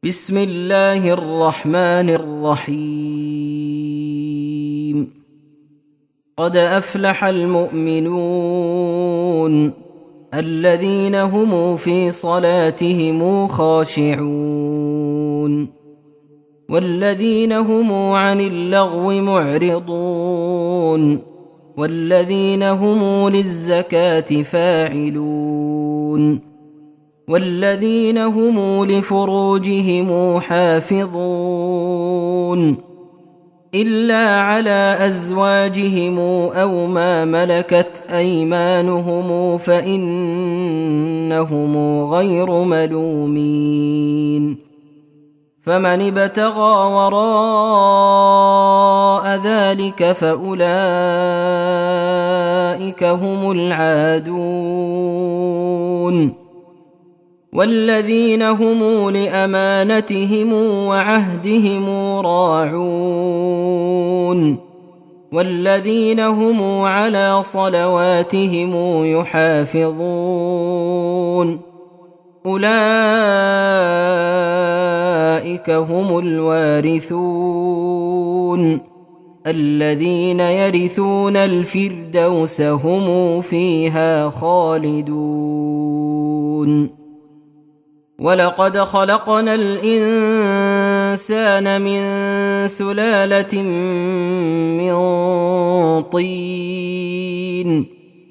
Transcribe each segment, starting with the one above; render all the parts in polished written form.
بسم الله الرحمن الرحيم. قد أفلح المؤمنون الذين هم في صلاتهم خاشعون والذين هم عن اللغو معرضون والذين هم للزكاة فاعلون والذين هم لفروجهم حافظون إلا على أزواجهم أو ما ملكت أيمانهم فإنهم غير ملومين. فمن ابتغى وراء ذلك فأولئك هم العادون والذين هم لأمانتهم وعهدهم راعون والذين هم على صلواتهم يحافظون أولئك هم الوارثون الذين يرثون الفردوس هم فيها خالدون. ولقد خلقنا الإنسان من سلالة من طين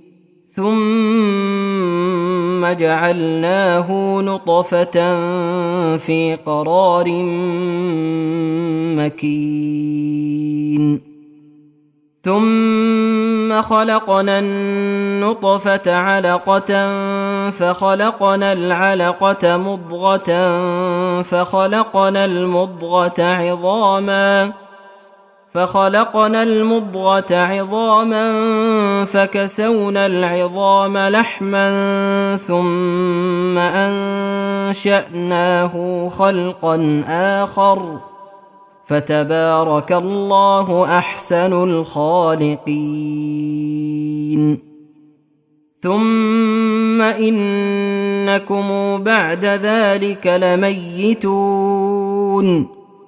ثم جعلناه نطفة في قرار مكين ثم خلقنا النطفة علقة فخلقنا العلقة مضغة فخلقنا المضغة عظاما فكسونا العظام لحما ثم أنشأناه خلقا آخر فتبارك الله أحسن الخالقين. ثم إنكم بعد ذلك لميتون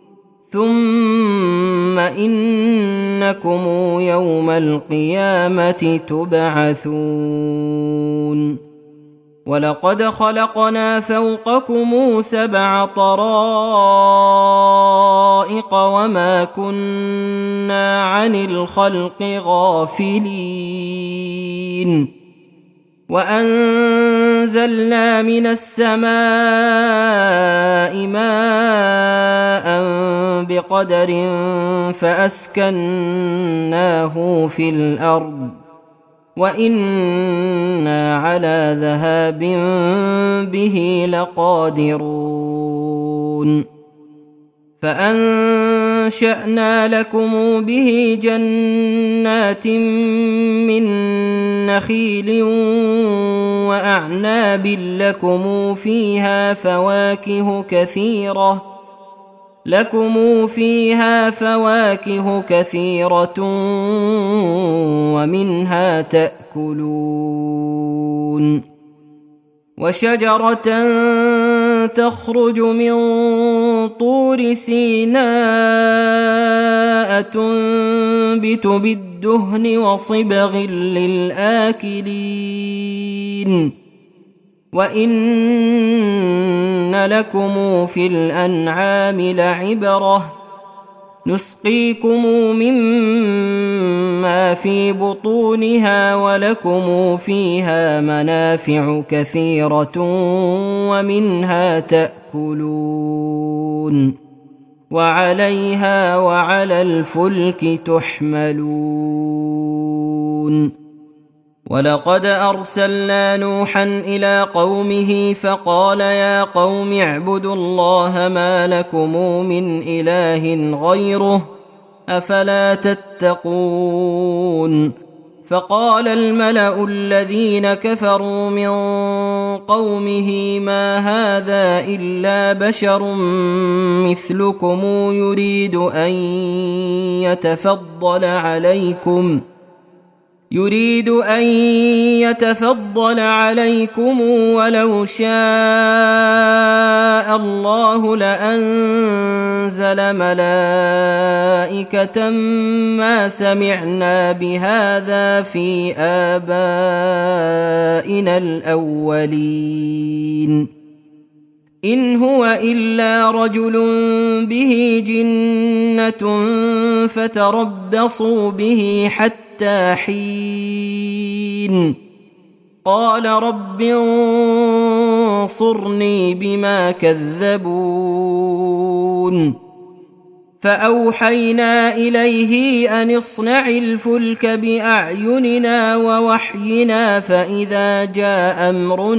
ثم إنكم يوم القيامة تبعثون. ولقد خلقنا فوقكم 7 طرائق وما كنا عن الخلق غافلين وأنزلنا من السماء ماء بقدر فأسكناه في الأرض وإنا على ذهاب به لقادرون. فأنشأنا لكم به جنات من نخيل وأعناب لكم فيها فواكه كثيرة ومنها تأكلون. وشجرة تخرج من طور سيناء تنبت بالدهن وصبغ للآكلين وإن لكم في الأنعام لعبرة نسقيكم مما في بطونها ولكم فيها منافع كثيرة ومنها تأكلون وعليها وعلى الفلك تحملون. ولقد أرسلنا نوحا إلى قومه فقال يا قوم اعبدوا الله ما لكم من إله غيره أفلا تتقون. فقال الملأ الذين كفروا من قومه ما هذا إلا بشر مثلكم يريد أن يتفضل عليكم ولو شاء الله لأنزل ملائكة ما سمعنا بهذا في آبائنا الأولين إن هو إلا رجل به جنة فتربصوا به حتى حين قال رب انصرني بما كذبون فأوحينا إليه أن اصنع الفلك بأعيننا ووحينا فإذا جاء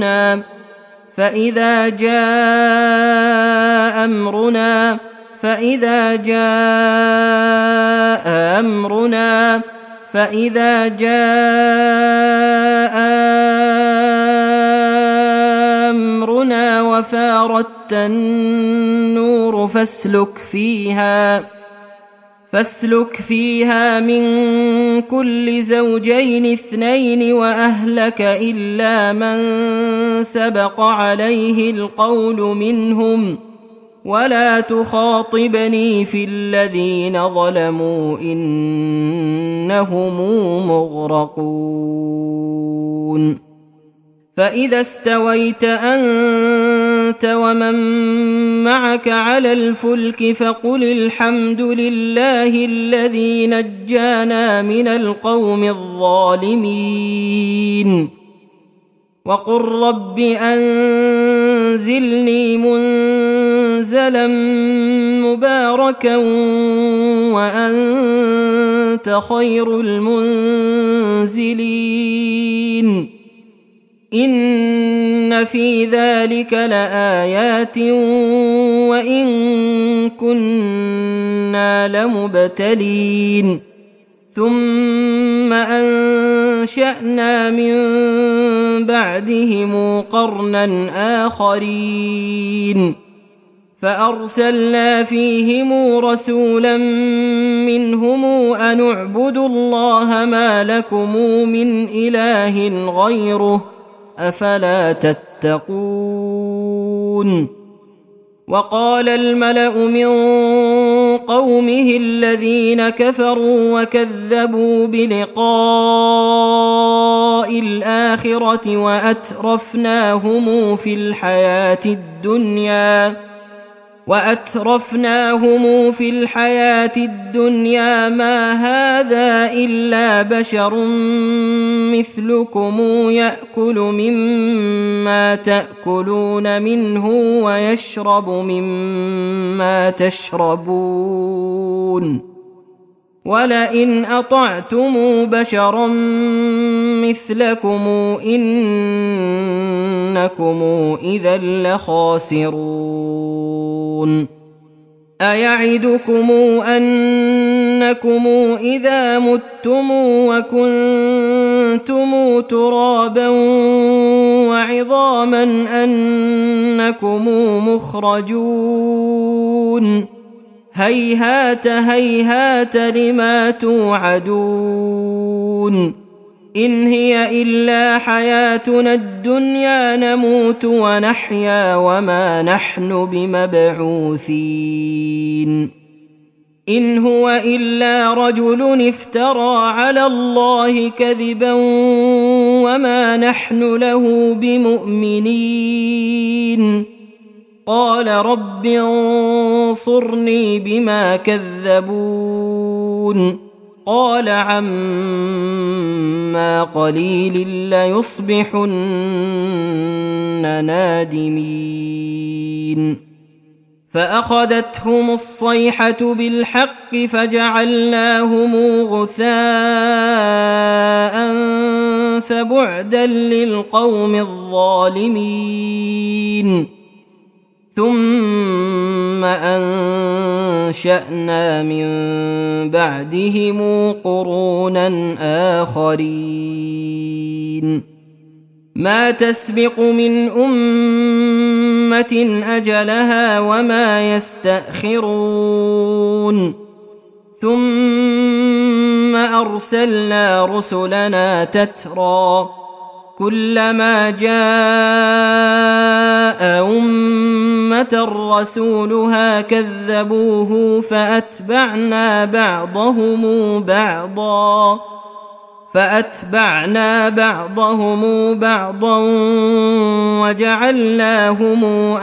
أمرنا وفارت النور فاسلك فيها من كل زوجين اثنين وأهلك إلا من سبق عليه القول منهم ولا تخاطبني في الذين ظلموا إنهم مغرقون فإذا استويت أنت ومن معك على الفلك فقل الحمد لله الذي نجانا من القوم الظالمين وقل رب أنزلني منزلا مباركا وأنت خير المنزلين إن في ذلك لآيات وإن كنا لمبتلين ثم أنشأنا من بعدهم قرنا آخرين فأرسلنا فيهم رسولا منهم أن اعبدوا الله ما لكم من إله غيره أفلا تتقون وقال الملأ من قومه الذين كفروا وكذبوا بلقاء الآخرة وأترفناهم في الحياة الدنيا ما هذا إلا بشر مثلكم يأكل مما تأكلون منه ويشرب مما تشربون ولئن أطعتم بشرا مثلكم إنكم إذا لخاسرون أيعدكم أنكم إذا متم وكنتم ترابا وعظاما أنكم مخرجون هيهات هيهات لما توعدون إن هي إلا حياتنا الدنيا نموت ونحيا وما نحن بمبعوثين إن هو إلا رجل افترى على الله كذبا وما نحن له بمؤمنين قال رب انصرني بما كذبون قال عما قليل ليصبحن نادمين فأخذتهم الصيحة بالحق فجعلناهم غثاء فبعدا للقوم الظالمين ثم أنشأنا من بعدهم قرونا آخرين ما تسبق من أمة أجلها وما يستأخرون ثم أرسلنا رسلنا تترى كلما جاء أمة رسولها كذبوه فأتبعنا بعضهم بعضا وجعلناهم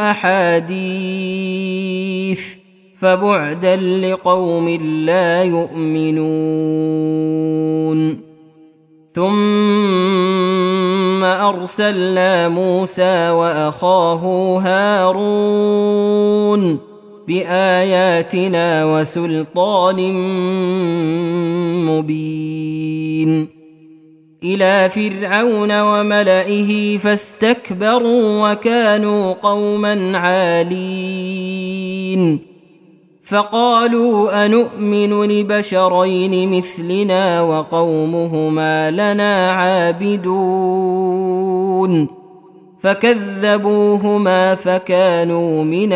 أحاديث فبعدا لقوم لا يؤمنون. ثم أرسلنا موسى وأخاه هارون بآياتنا وسلطان مبين إلى فرعون وملئه فاستكبروا وكانوا قوما عالين فقالوا أنؤمن لبشرين مثلنا وقومهما لنا عابدون فكذبوهما فكانوا من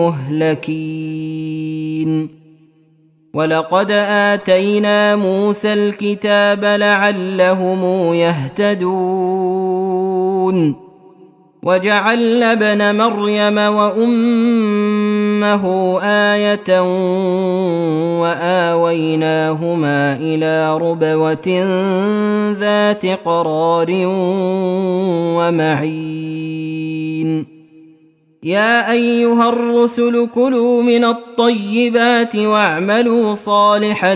المهلكين. ولقد آتينا موسى الكتاب لعلهم يهتدون وجعلنا ابن مريم وأمه آية وآويناهما إلى ربوة ذات قرار ومعين. يا أيها الرسل كلوا من الطيبات واعملوا صالحا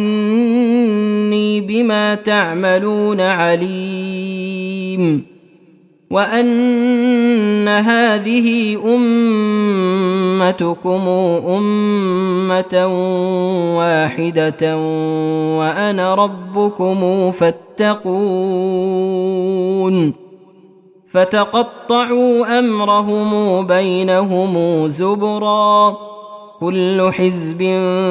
إني بما تعملون عليم. وأن هذه أمتكم أمة واحدة وأنا ربكم فاتقون. فتقطعوا أمرهم بينهم زبرا كل حزب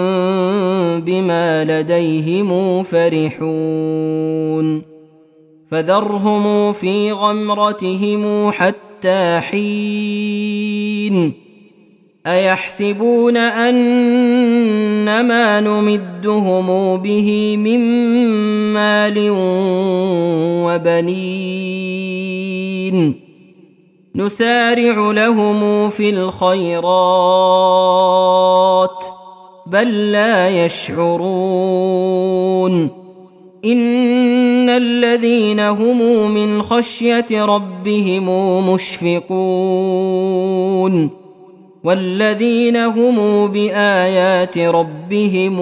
بما لديهم فرحون. فذرهم في غمرتهم حتى حين. أيحسبون أنما نمدهم به من مال وبنين نسارع لهم في الخيرات بل لا يشعرون. إن الذين هم من خشية ربهم مشفقون والذين هم بآيات ربهم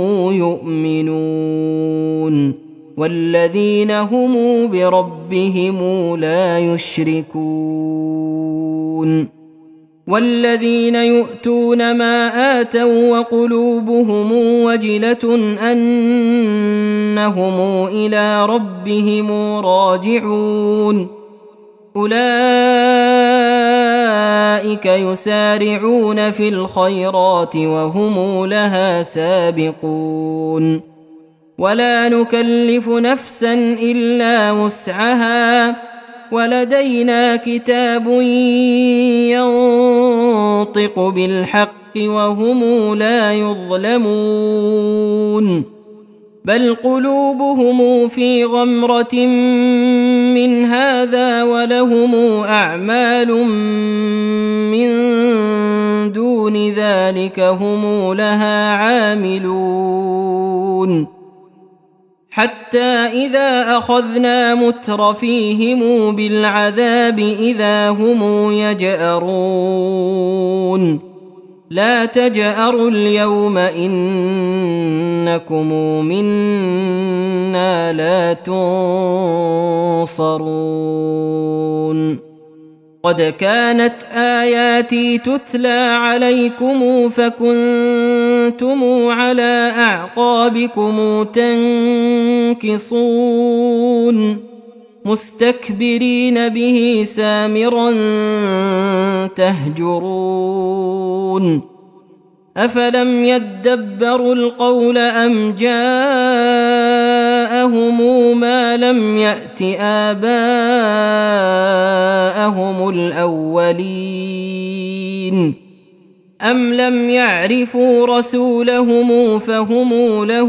يؤمنون والذين هم بربهم لا يشركون. والذين يؤتون ما آتوا وقلوبهم وجلة أنهم إلى ربهم راجعون أولئك يسارعون في الخيرات وهم لها سابقون. ولا نكلف نفسا إلا وسعها ولدينا كتاب ينطق بالحق وهم لا يظلمون. بل قلوبهم في غمرة من هذا ولهم أعمال من دون ذلك هم لها عاملون. حتى إذا أخذنا مترفيهم بالعذاب إذا هم يجأرون لا تجأروا اليوم إنكم منا لا تنصرون. قد كانت آياتي تتلى عليكم فكنتم على أعقابكم تنكصون مستكبرين به سامرا تهجرون. أفلم يدبروا القول أم جاءهم ما لم يأت آباءهم الأولين أم لم يعرفوا رسولهم فهم له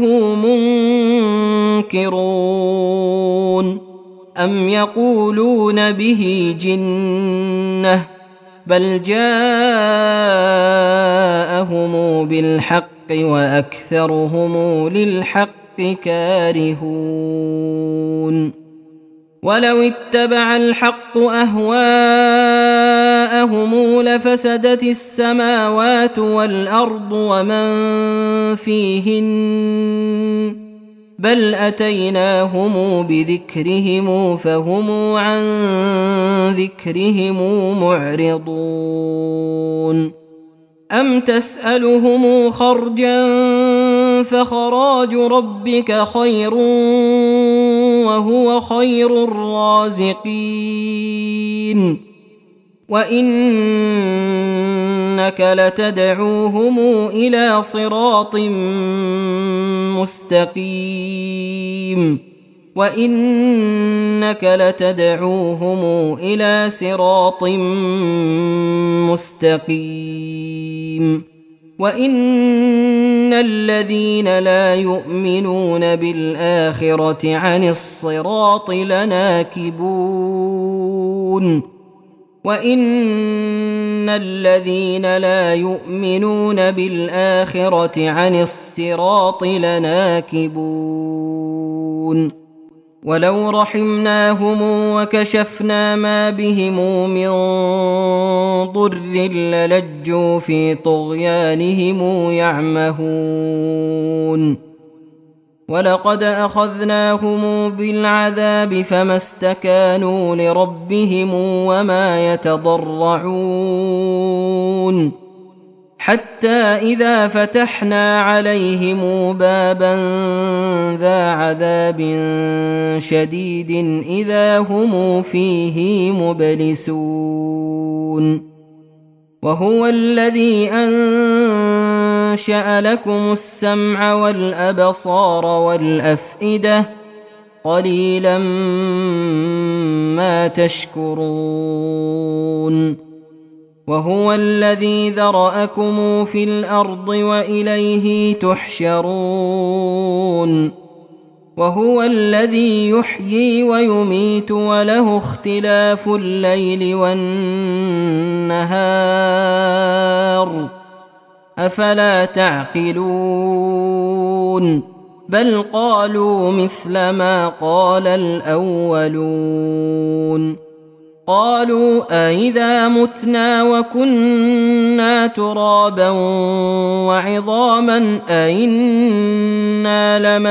منكرون أم يقولون به جنة بل جاءهم بالحق وأكثرهم للحق كارهون ولو اتبع الحق أهواءهم لفسدت السماوات والأرض ومن فيهن بل أتيناهم بذكرهم فهم عن ذكرهم معرضون أم تسألهم خرجا فخراج ربك خير وهو خير الرازقين وإنك لتدعوهم إلى صراط مستقيم وإنك لتدعوهم إلى صراط مستقيم وإن الذين لا يؤمنون بالآخرة عن الصراط لناكبون وإن الذين لا يؤمنون بالآخرة عن الصراط لناكبون ولو رحمناهم وكشفنا ما بهم من ضر للجوا في طغيانهم يعمهون ولقد أخذناهم بالعذاب فما استكانوا لربهم وما يتضرعون حتى إذا فتحنا عليهم بابا ذا عذاب شديد إذا هم فيه مبلسون وهو الذي أنشأ لكم السمع والأبصار والأفئدة قليلا ما تشكرون وهو الذي ذرأكم في الأرض وإليه تحشرون وهو الذي يحيي ويميت وله اختلاف الليل والنهار أفلا تعقلون بل قالوا مثل ما قال الأولون قالوا أإذا متنا وكنا ترابا وعظاما أإنا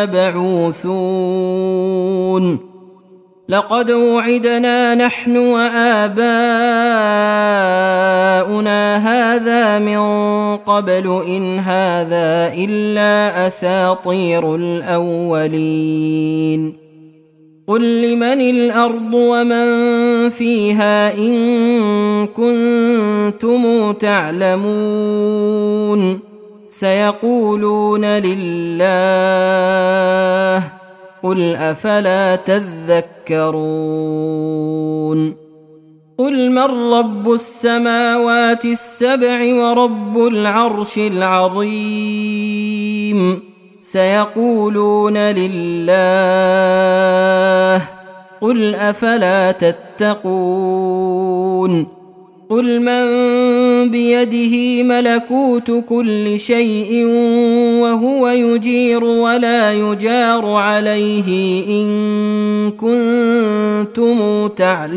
لمبعوثون لقد وعدنا نحن وآباؤنا هذا من قبل إن هذا إلا أساطير الأولين قل لمن الأرض ومن فيها إن كنتم تعلمون سيقولون لله قل أفلا تذكرون قل من رب السماوات السبع ورب العرش العظيم سيقولون لله قل أفلا تتقون قل من بيده ملكوت كل شيء وهو يجير ولا يجار عليه إن كنتم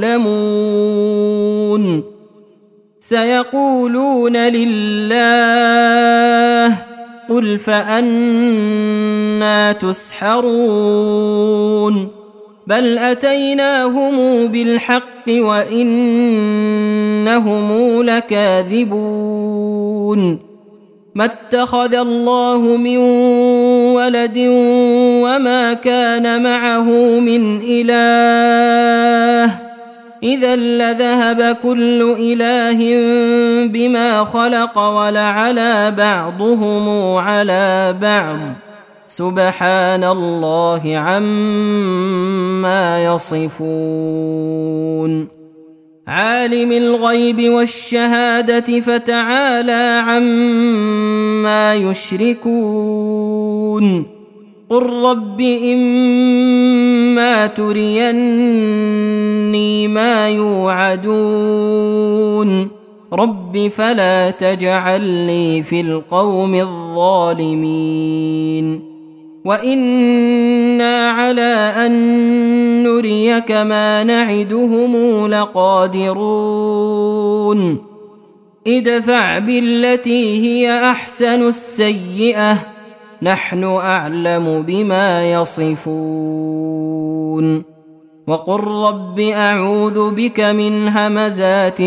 تعلمون سيقولون لله قل فأنى تسحرون بل أتيناهم بالحق وإنهم لكاذبون ما اتخذ الله من ولد وما كان معه من إله إذا لذهب كل إله بما خلق ولعلى بعضهم على بعض سبحان الله عما يصفون عالم الغيب والشهادة فتعالى عما يشركون قل رب إما تريني ما يوعدون رب فلا تجعلني في القوم الظالمين وإنا على أن نريك ما نعدهم لقادرون ادفع بالتي هي أحسن السيئة نحن أعلم بما يصفون وقل رب أعوذ بك من همزات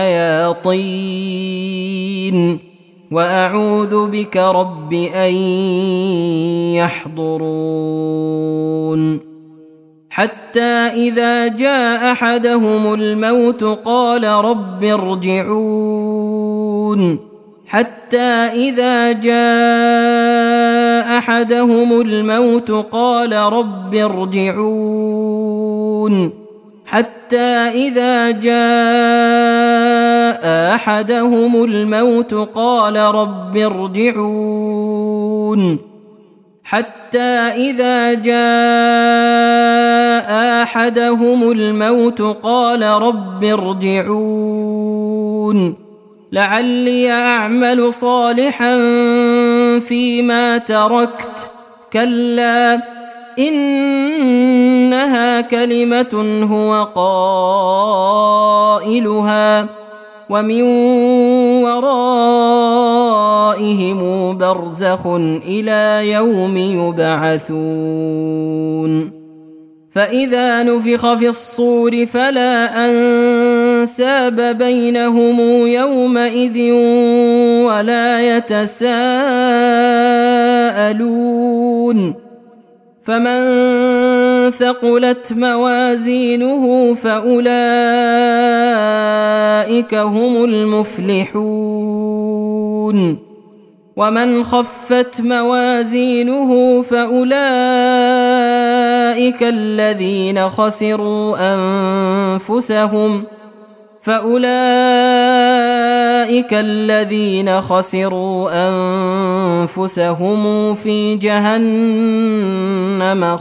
الشياطين وأعوذ بك رب أن يحضرون حتى إذا جاء أحدهم الموت قال رب ارجعون حتى إذا جاء أحدهم الموت قال رب ارجعون حتى إذا جاء أحدهم الموت قال رب ارجعون حتى إذا جاء أحدهم الموت قال رب ارجعون لعلي أعمل صالحا فيما تركت كلا إنها كلمة هو قائلها ومن ورائهم برزخ إلى يوم يبعثون فإذا نفخ في الصور فلا أنساب بينهم يومئذ ولا يتساءلون فمن ثقلت موازينه فأولئك هم المفلحون ومن خفت موازينه فأولئك الذين خسروا أنفسهم في جهنم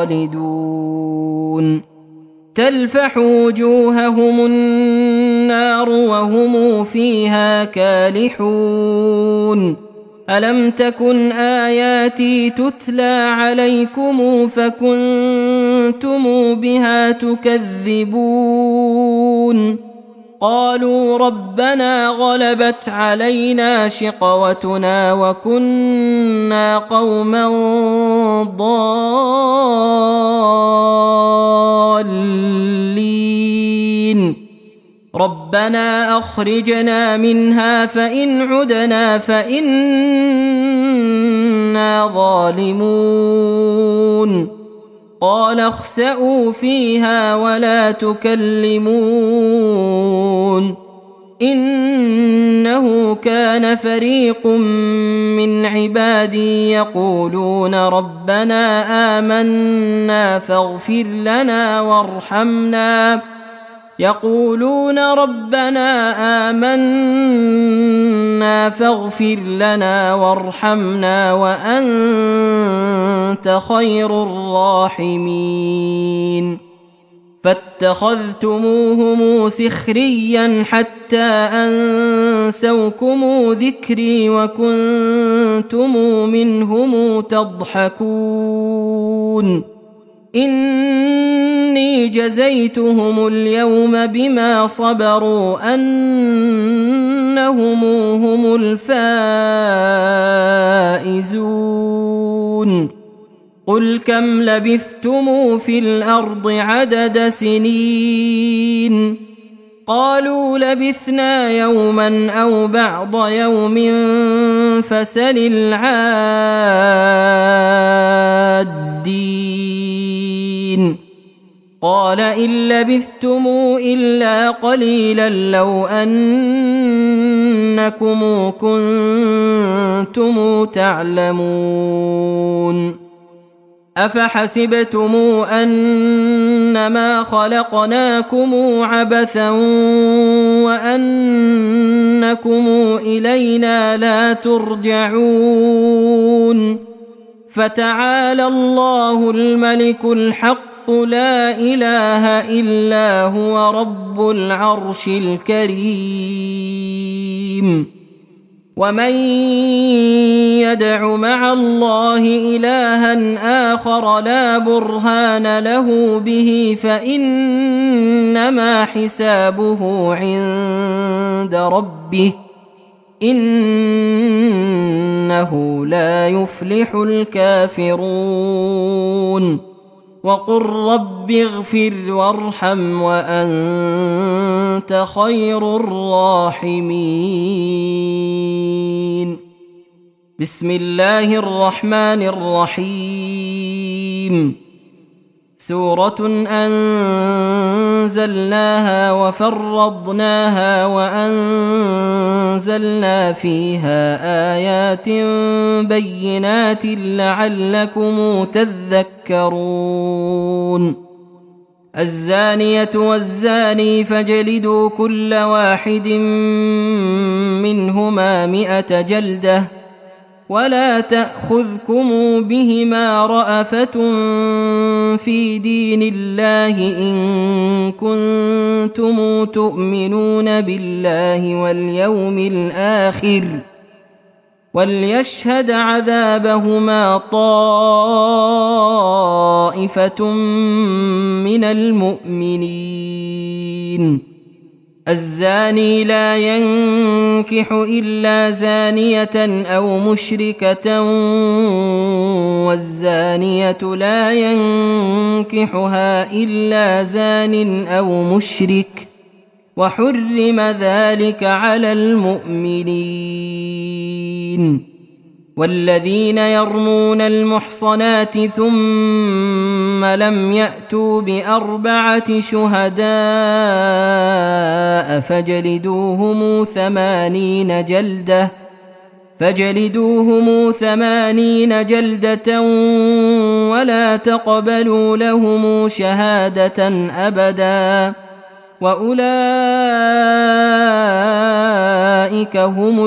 خالدون تلفح وجوههم النار وهم فيها كالحون ألم تكن آياتي تتلى عليكم فكنتم بها تكذبون قالوا ربنا غلبت علينا شقوتنا وكنا قوما ضالين ربنا أخرجنا منها فإن عدنا فإنا ظالمون قال اخسئوا فيها ولا تكلمون إنه كان فريق من عبادي يقولون ربنا آمنا فاغفر لنا وارحمنا وأنت خير الراحمين فاتخذتموهم سخريا حتى أنسوكم ذكري وكنتم منهم تضحكون إني جزيتهم اليوم بما صبروا أنهم هم الفائزون قل كم لبثتم في الأرض عدد سنين قالوا لبثنا يوما أو بعض يوم فسل العادين قال إن لبثتم إلا قليلا لو أنكم كنتم تعلمون أفحسبتم أنما خلقناكم عبثا وأنكم إلينا لا ترجعون فتعالى الله الملك الحق لا إله إلا هو رب العرش الكريم ومن يدع مع الله إلها آخر لا برهان له به فإنما حسابه عند ربه إنه لا يفلح الكافرون وقل رب اغفر وارحم وأنت خير الراحمين بسم الله الرحمن الرحيم سورة أنزلناها وفرضناها وأنزلنا فيها آيات بينات لعلكم تذكرون الزانية والزاني فاجلدوا كل واحد منهما 100 جلدة ولا تأخذكم بهما رأفة في دين الله إن كنتم تؤمنون بالله واليوم الآخر وليشهد عذابهما طائفة من المؤمنين الزاني لا ينكح إلا زانية أو مشركة والزانية لا ينكحها إلا زان أو مشرك وحرم ذلك على المؤمنين والذين يرمون المحصنات ثم لم يأتوا ب4 شهداء فاجلدوهم 80 جلدة ولا تقبلوا لهم شهادة أبدا وأولئك هم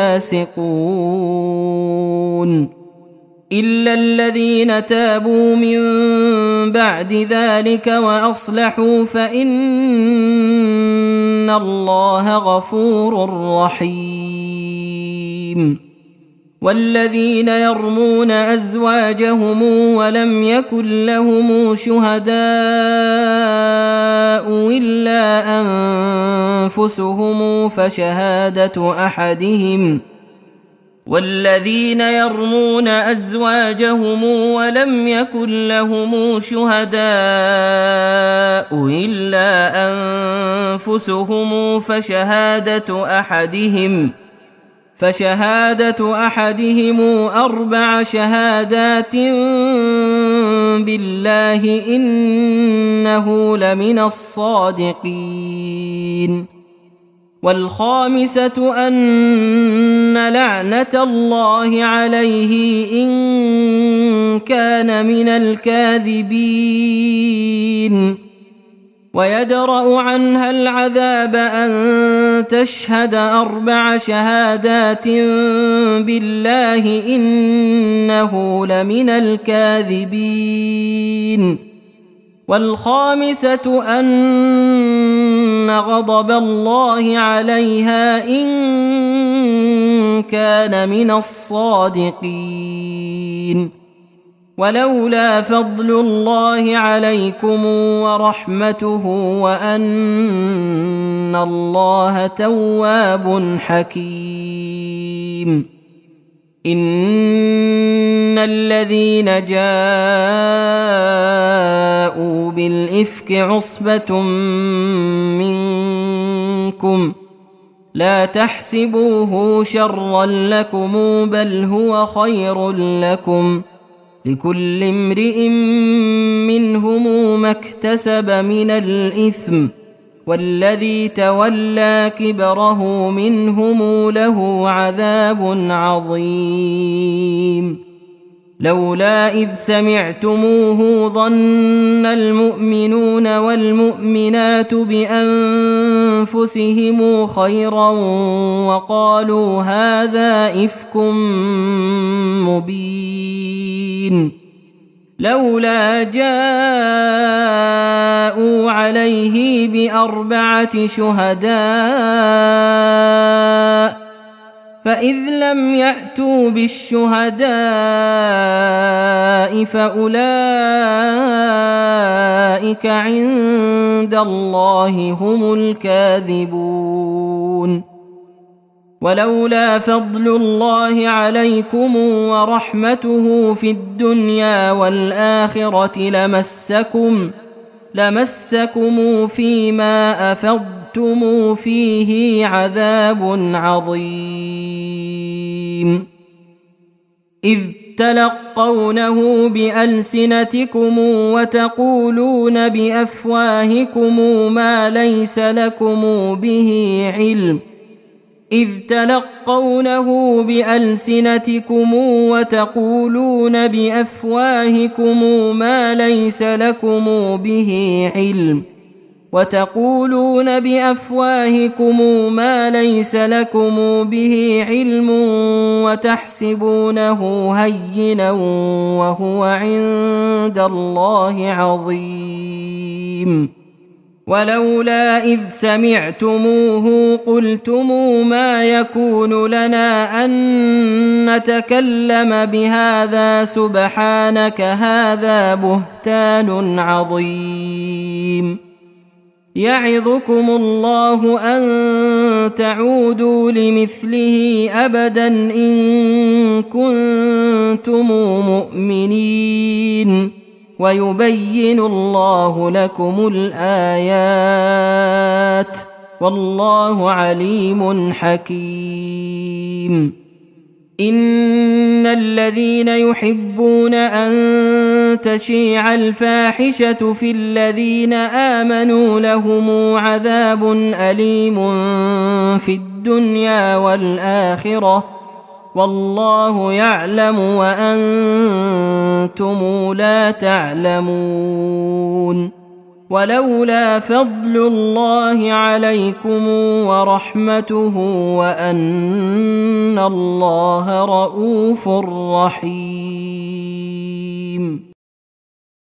الفاسقون إلا الذين تابوا من بعد ذلك وأصلحوا فإن الله غفور رحيم والذين يرمون أزواجهم ولم يكن لهم شهداء إلا أنفسهم والذين يرمون أزواجهم ولم يكن لهم شهداء إلا أنفسهم فشهادة أحدهم 4 شهادات بالله إنه لمن الصادقين والخامسة أن لعنة الله عليه إن كان من الكاذبين ويدرأ عنها العذاب أن تشهد 4 شهادات بالله إنه لمن الكاذبين والخامسة أن غضب الله عليها إن كان من الصادقين ولولا فضل الله عليكم ورحمته وأن الله تواب حكيم إن الذين جاءوا بالإفك عصبة منكم لا تحسبوه شرا لكم بل هو خير لكم لكل امرئ منهم ما اكتسب من الإثم والذي تولى كبره منهم له عذاب عظيم لولا إذ سمعتموه ظن المؤمنون والمؤمنات بأنفسهم خيرا وقالوا هذا إفك مبين لولا جاءوا عليه بأربعة شهداء فإذ لم يأتوا بالشهداء فأولئك عند الله هم الكاذبون ولولا فضل الله عليكم ورحمته في الدنيا والآخرة لمسكم فيما أفضتم فيه عذاب عظيم إذ تلقونه بألسنتكم وتقولون بأفواهكم ما ليس لكم به علم وتقولون بأفواهكم ما ليس لكم به علم وتحسبونه هينا وهو عند الله عظيم ولولا إذ سمعتموه قلتم ما يكون لنا أن نتكلم بهذا سبحانك هذا بهتان عظيم يعظكم الله أن تعودوا لمثله أبدا إن كنتم مؤمنين ويبين الله لكم الآيات والله عليم حكيم إن الذين يحبون أن تشيع الفاحشة في الذين آمنوا لهم عذاب أليم في الدنيا والآخرة والله يعلم وأنتم لا تعلمون ولولا فضل الله عليكم ورحمته وأن الله رؤوف رحيم